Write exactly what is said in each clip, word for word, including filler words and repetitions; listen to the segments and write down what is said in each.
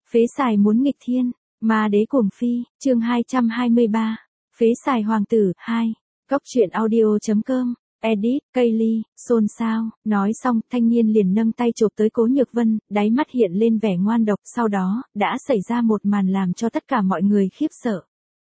Phế xài muốn nghịch thiên, ma đế cuồng phi, chương hai trăm hai mươi ba. Phế xài hoàng tử, hai. Góc truyện audio.com, edit, Kaylee, xôn xao, nói xong, thanh niên liền nâng tay chộp tới Cố Nhược Vân, đáy mắt hiện lên vẻ ngoan độc, sau đó, đã xảy ra một màn làm cho tất cả mọi người khiếp sợ.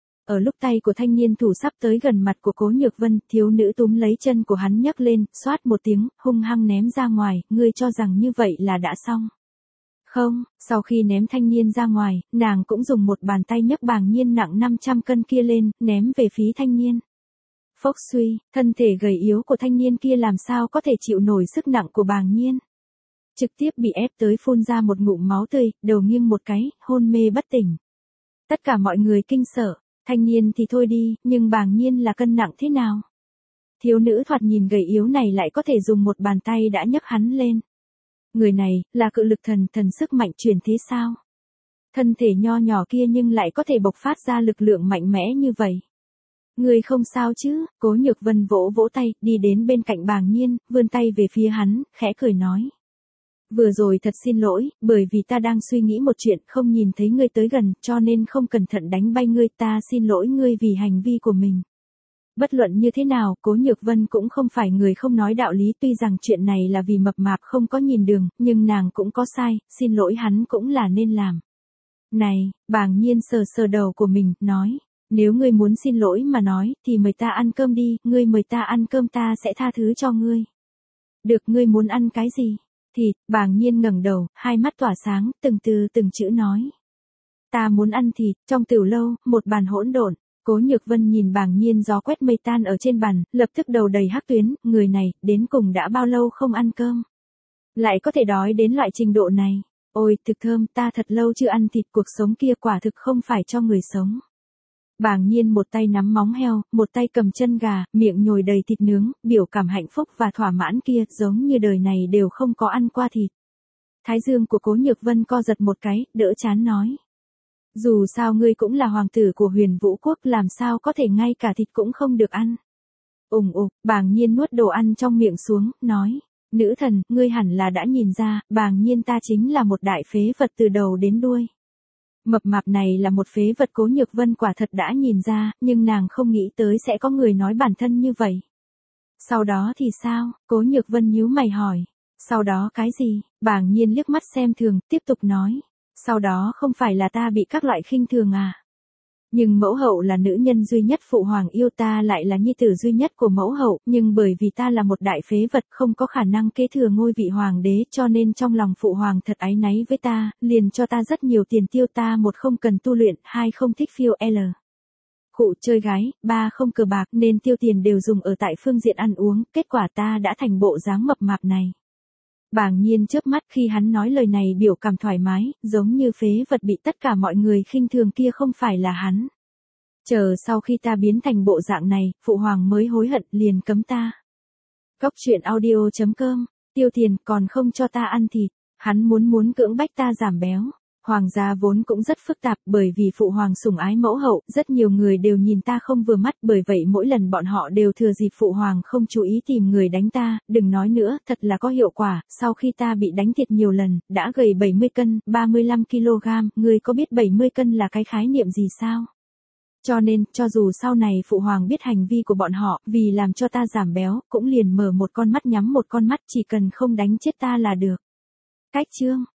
Ở lúc tay của thanh niên thủ sắp tới gần mặt của Cố Nhược Vân, thiếu nữ túm lấy chân của hắn nhấc lên, xoát một tiếng, hung hăng ném ra ngoài, ngươi cho rằng như vậy là đã xong. Không, sau khi ném thanh niên ra ngoài, nàng cũng dùng một bàn tay nhấc Bàng Nhiên nặng năm trăm cân kia lên, ném về phía thanh niên. Phốc suy, thân thể gầy yếu của thanh niên kia làm sao có thể chịu nổi sức nặng của Bàng Nhiên. Trực tiếp bị ép tới phun ra một ngụm máu tươi, đầu nghiêng một cái, hôn mê bất tỉnh. Tất cả mọi người kinh sợ, thanh niên thì thôi đi, nhưng Bàng Nhiên là cân nặng thế nào? Thiếu nữ thoạt nhìn gầy yếu này lại có thể dùng một bàn tay đã nhấc hắn lên. Người này, là cự lực thần, thần sức mạnh truyền thế sao? Thân thể nho nhỏ kia nhưng lại có thể bộc phát ra lực lượng mạnh mẽ như vậy. Người không sao chứ? Cố Nhược Vân vỗ vỗ tay, đi đến bên cạnh Bàng Nhiên, vươn tay về phía hắn, khẽ cười nói. Vừa rồi thật xin lỗi, bởi vì ta đang suy nghĩ một chuyện, không nhìn thấy ngươi tới gần, cho nên không cẩn thận đánh bay ngươi, ta xin lỗi ngươi vì hành vi của mình. Bất luận như thế nào, Cố Nhược Vân cũng không phải người không nói đạo lý, tuy rằng chuyện này là vì mập mạp không có nhìn đường, nhưng nàng cũng có sai, xin lỗi hắn cũng là nên làm. Này, Bàng Nhiên sờ sờ đầu của mình, nói, nếu ngươi muốn xin lỗi mà nói, thì mời ta ăn cơm đi, ngươi mời ta ăn cơm ta sẽ tha thứ cho ngươi. Được, ngươi muốn ăn cái gì? Thịt. Bàng Nhiên ngẩng đầu, hai mắt tỏa sáng, từng từ từng chữ nói. Ta muốn ăn thịt. Trong tiểu lâu, một bàn hỗn độn. Cố Nhược Vân nhìn Bàng Nhiên gió quét mây tan ở trên bàn, lập tức đầu đầy hắc tuyến, người này, đến cùng đã bao lâu không ăn cơm. Lại có thể đói đến loại trình độ này. Ôi, thực thơm, ta thật lâu chưa ăn thịt, cuộc sống kia quả thực không phải cho người sống. Bàng Nhiên một tay nắm móng heo, một tay cầm chân gà, miệng nhồi đầy thịt nướng, biểu cảm hạnh phúc và thỏa mãn kia, giống như đời này đều không có ăn qua thịt. Thái dương của Cố Nhược Vân co giật một cái, đỡ chán nói. Dù sao ngươi cũng là hoàng tử của Huyền Vũ Quốc, làm sao có thể ngay cả thịt cũng không được ăn. Ủng ục, Bàng Nhiên nuốt đồ ăn trong miệng xuống, nói. Nữ thần, ngươi hẳn là đã nhìn ra, Bàng Nhiên ta chính là một đại phế vật từ đầu đến đuôi. Mập mạp này là một phế vật, Cố Nhược Vân quả thật đã nhìn ra, nhưng nàng không nghĩ tới sẽ có người nói bản thân như vậy. Sau đó thì sao? Cố Nhược Vân nhíu mày hỏi. Sau đó cái gì? Bàng Nhiên liếc mắt xem thường, tiếp tục nói. Sau đó không phải là ta bị các loại khinh thường à? Nhưng mẫu hậu là nữ nhân duy nhất phụ hoàng yêu, ta lại là nhi tử duy nhất của mẫu hậu, nhưng bởi vì ta là một đại phế vật không có khả năng kế thừa ngôi vị hoàng đế, cho nên trong lòng phụ hoàng thật áy náy với ta, liền cho ta rất nhiều tiền tiêu, ta một không cần tu luyện, hai không thích phiêu L. Khụ chơi gái, ba không cờ bạc, nên tiêu tiền đều dùng ở tại phương diện ăn uống, kết quả ta đã thành bộ dáng mập mạp này. Bàng Nhiên chớp mắt khi hắn nói lời này, biểu cảm thoải mái, giống như phế vật bị tất cả mọi người khinh thường kia không phải là hắn. Chờ sau khi ta biến thành bộ dạng này, phụ hoàng mới hối hận, liền cấm ta. Góc truyện audio.com, tiêu tiền còn không cho ta ăn thịt, hắn muốn muốn cưỡng bách ta giảm béo. Hoàng gia vốn cũng rất phức tạp, bởi vì phụ hoàng sủng ái mẫu hậu, rất nhiều người đều nhìn ta không vừa mắt, bởi vậy mỗi lần bọn họ đều thừa dịp phụ hoàng không chú ý tìm người đánh ta, đừng nói nữa, thật là có hiệu quả, sau khi ta bị đánh thiệt nhiều lần, đã gầy bảy mươi cân, ba mươi lăm ki lô gam, ngươi có biết bảy mươi cân là cái khái niệm gì sao? Cho nên, cho dù sau này phụ hoàng biết hành vi của bọn họ, vì làm cho ta giảm béo, cũng liền mở một con mắt nhắm một con mắt, chỉ cần không đánh chết ta là được. Cách chương